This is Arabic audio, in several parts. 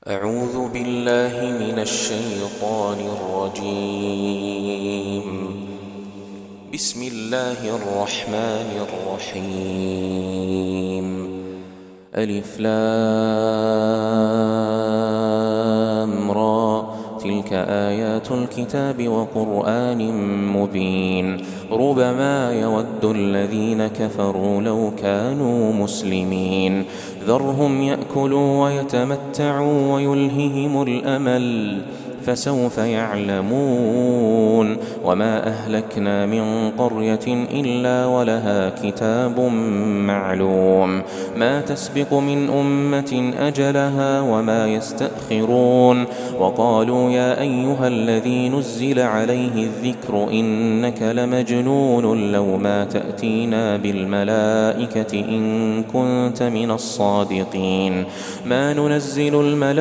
أعوذ بالله من الشيطان الرجيم. بسم الله الرحمن الرحيم. ألف لام را، تلك آيات الكتاب وقرآن مبين. ربما يود الذين كفروا لو كانوا مسلمين. ذرهم يأكلوا ويتمتعوا ويلههم الأمل، فسوف يعلمون. وما أهلكنا من قرية إلا ولها كتاب معلوم، ما تسبق من أمة أجلها وما يستأخرون. وقالوا يا أيها الذي نزل عليه الذكر إنك لمجنون، لو ما تأتينا بالملائكة إن كنت من الصادقين. ما ننزل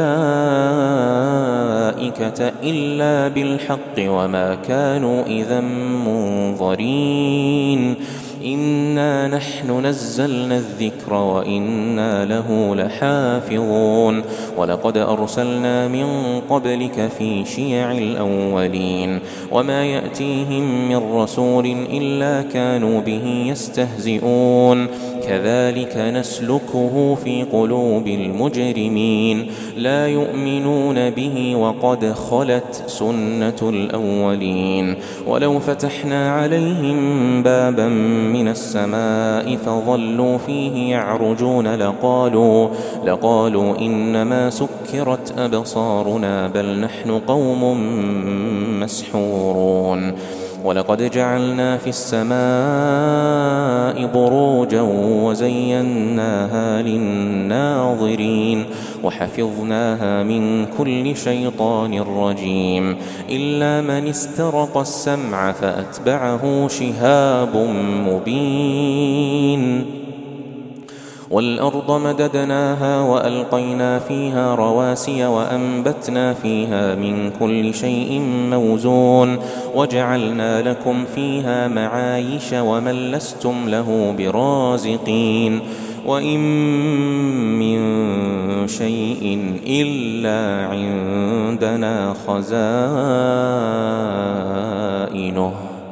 الملائكة إلا بالحق وما كانوا إذا منظرين. إنا نحن نزلنا الذكر وإنا له لحافظون. ولقد أرسلنا من قبلك في شيع الأولين، وما يأتيهم من رسول إلا كانوا به يستهزئون. كذلك نسلكه في قلوب المجرمين، لا يؤمنون به وقد خلت سنة الأولين. ولو فتحنا عليهم بابا من السماء فظلوا فيه يعرجون لقالوا إنما سكرت أبصارنا بل نحن قوم مسحورون. ولقد جعلنا في السماء بروجا وزيناها للناظرين، وحفظناها من كل شيطان رجيم، إلا من استرق السمع فأتبعه شهاب مبين. والأرض مددناها وألقينا فيها رواسي وأنبتنا فيها من كل شيء موزون، وجعلنا لكم فيها معايش ومن لستم له برازقين. وإن من شيء إلا عندنا خزائنه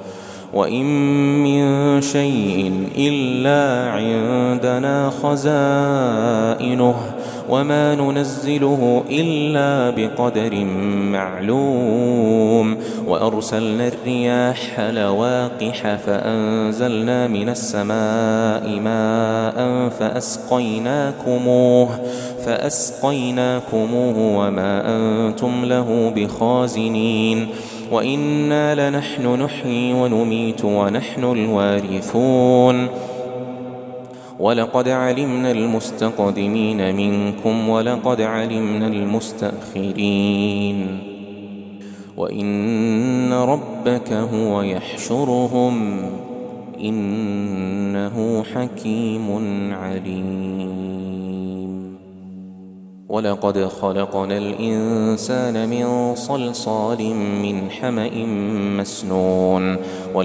وما ننزله إلا بقدر معلوم. وأرسلنا الرياح لواقح فأنزلنا من السماء ماء فأسقيناكموه وما أنتم له بخازنين. وإنا لنحن نحيي ونميت ونحن الوارثون. ولقد علمنا المستقدمين منكم ولقد علمنا المستأخرين. وإن ربك هو يحشرهم إنه حكيم عليم. ولقد خلقنا الإنسان من صلصال من حمأ مسنون.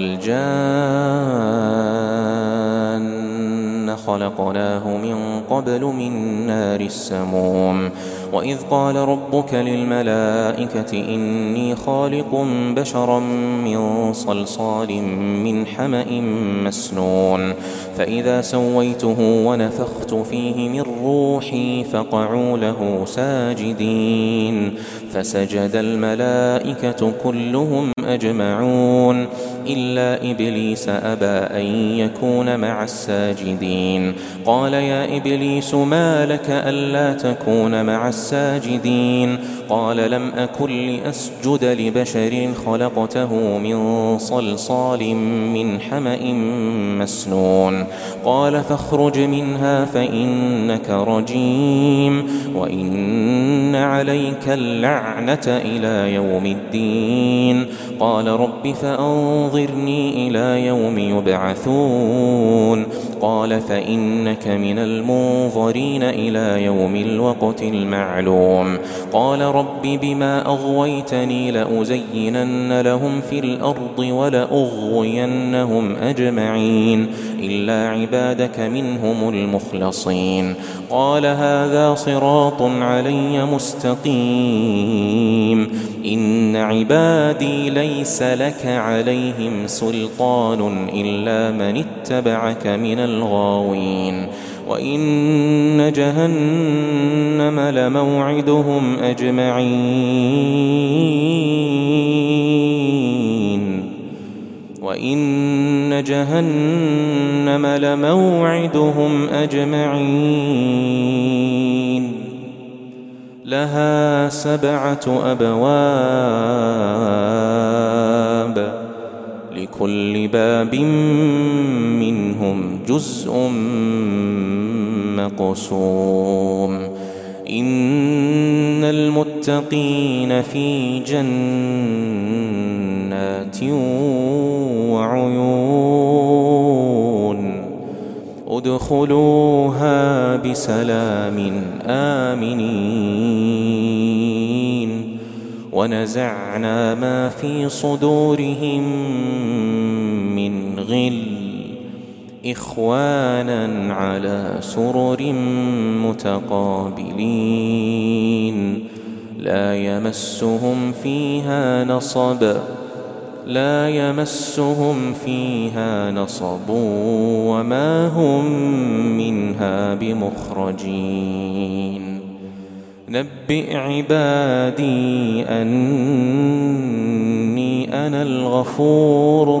والجان خلقناه من قبل من نار السموم. وإذ قال ربك للملائكة إني خالق بشرا من صلصال من حمأ مسنون، فإذا سويته ونفخت فيه من روحي فقعوا له ساجدين. فسجد الملائكة كلهم أجمعون إلا إبليس أبى أن يكون مع الساجدين. قال يا إبليس ما لك ألا تكون مع الساجدين؟ قال لم أكن لأسجد لبشر خلقته من صلصال من حمأ مسنون. قال فاخرج منها فإنك رجيم وإن عليك اللعنة إلى يوم الدين. قال رب فأنظرني إلى يوم يبعثون. قال فإنك من المنظرين إلى يوم الوقت المعلوم قال رب بما أغويتني لأزينن لهم في الأرض ولأغوينهم أجمعين إلا عبادك منهم المخلصين قال هذا صراط علي مستقيم إن عبادي ليس لك عليهم سلطان إلا من اتبعك من الغاوين وإن جهنم لموعدهم أجمعين وإن جهنم لموعدهم أجمعين لها 7 أبواب لكل باب منهم جزء مقسوم إن المتقين في جنات وعيون ادخلوها بسلام آمنين ونزعنا ما في صدورهم من غل إخوانا على سرر متقابلين لا يمسهم فيها نصب وما هم منها بمخرجين نبئ عبادي أني أنا الغفور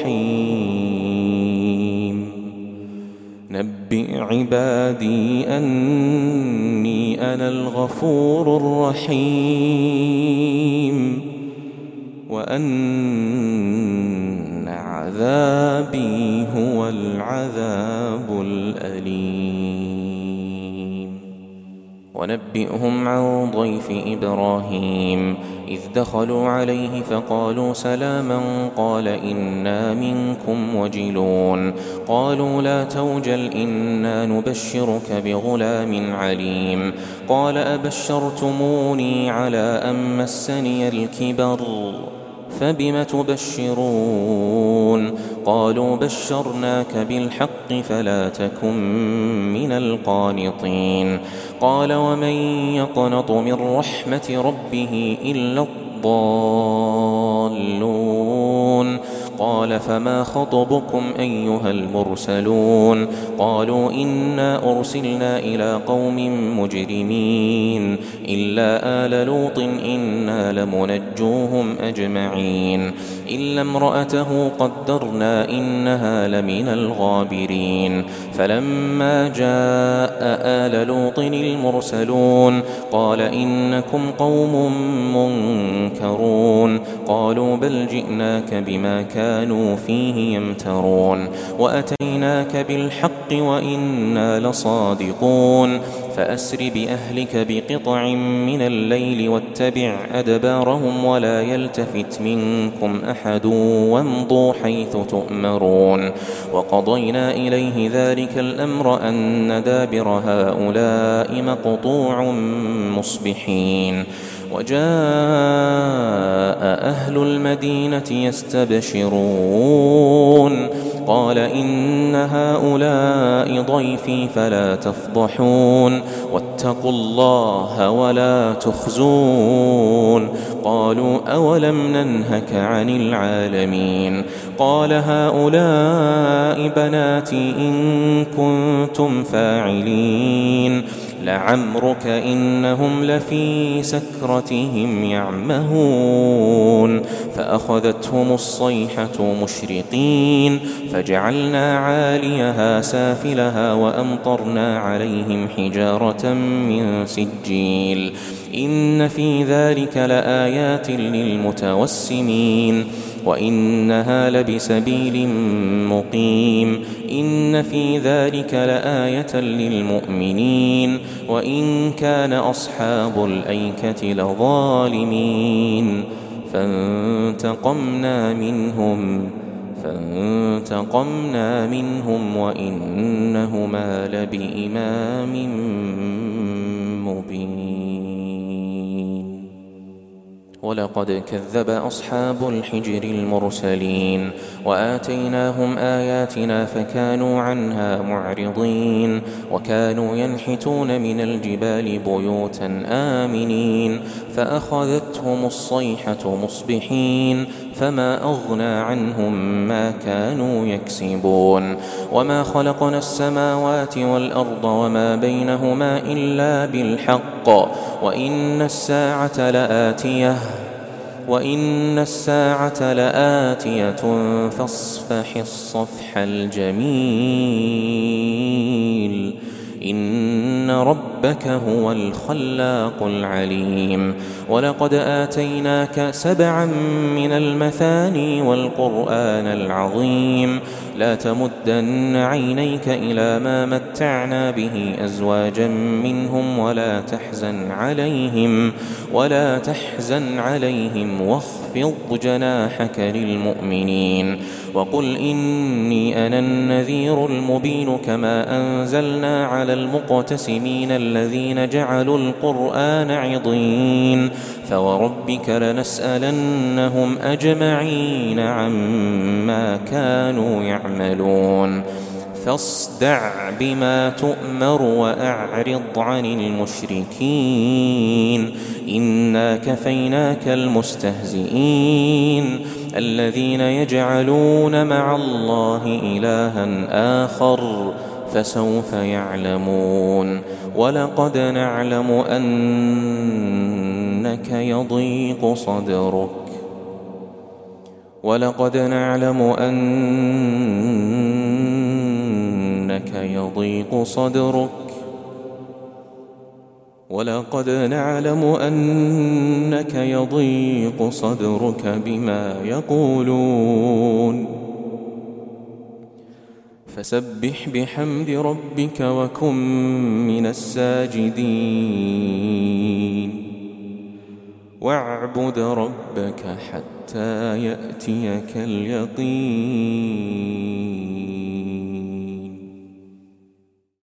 الرحيم نبئ عبادي أني أنا الغفور الرحيم وأن عذابي هو العذاب الأليم ونبئهم عن ضيف إبراهيم إذ دخلوا عليه فقالوا سلاما قال إنا منكم وجلون قالوا لا توجل إنا نبشرك بغلام عليم قال أبشرتموني على أن مسني الكبر فبم تبشرون قالوا بشرناك بالحق فلا تكن من القانطين قال ومن يقنط من رحمة ربه إلا الضالون قال فما خطبكم أيها المرسلون قالوا إنا أرسلنا إلى قوم مجرمين إلا آل لوط إنا لمنجوهم أجمعين إلا امرأته قدرنا إنها لمن الغابرين فلما جاء آل لوط المرسلون قال إنكم قوم منكرون قالوا بل جئناك بما كانوا فيه يمترون وأتيناك بالحق وإنا لصادقون فأسر بأهلك بقطع من الليل واتبع أدبارهم ولا يلتفت منكم أحد وامضوا حيث تؤمرون وقضينا إليه ذلك الأمر أن دابر هؤلاء مقطوع مصبحين وجاء أهل المدينة يستبشرون قال إن هؤلاء ضيفي فلا تفضحون واتقوا الله ولا تخزون قالوا أولم ننهك عن العالمين قال هؤلاء بناتي إن كنتم فاعلين لعمرك إنهم لفي سكرتهم يعمهون فأخذتهم الصيحة مشرقين فجعلنا عاليها سافلها وأمطرنا عليهم حجارة من سجيل إن في ذلك لآيات للمتوسمين وإنها لبسبيل مقيم إن في ذلك لآية للمؤمنين وإن كان أصحاب الأيكة لظالمين فانتقمنا منهم فانتقمنا منهم وإنهما لبإمام مبين. ولقد كذب أصحاب الحجر المرسلين وآتيناهم آياتنا فكانوا عنها معرضين وكانوا ينحتون من الجبال بيوتا آمنين فأخذتهم الصيحة مصبحين فما أغنى عنهم ما كانوا يكسبون. وما خلقنا السماوات والأرض وما بينهما إلا بالحق وإن الساعة لآتية فاصفح الصفح الجميل إن ربك هو الخلاق العليم. ولقد آتيناك 7 من المثاني والقرآن العظيم لا تمدن عينيك إلى ما متعنا به أزواجا منهم ولا تحزن عليهم واخفض جناحك للمؤمنين وقل إني أنا النذير المبين كما أنزلنا على المقتسمين الذين جعلوا القرآن عضين فوربك لنسألنهم أجمعين عما كانوا يعملون. فاصدع بما تؤمر وأعرض عن المشركين إنا كفيناك المستهزئين الذين يجعلون مع الله إلها آخر فسوف يعلمون. ولقد نعلم أنك يضيق صدرك بما يقولون فسبح بحمد ربك وكن من الساجدين واعبد ربك حتى يأتيك اليقين.